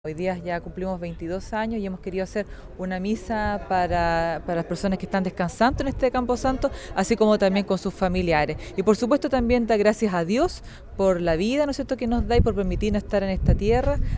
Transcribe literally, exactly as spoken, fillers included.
Hoy día ya cumplimos veintidós años y hemos querido hacer una misa para, para las personas que están descansando en este Camposanto, así como también con sus familiares. Y por supuesto también da gracias a Dios por la vida, ¿no es cierto?, que nos da y por permitirnos estar en esta tierra.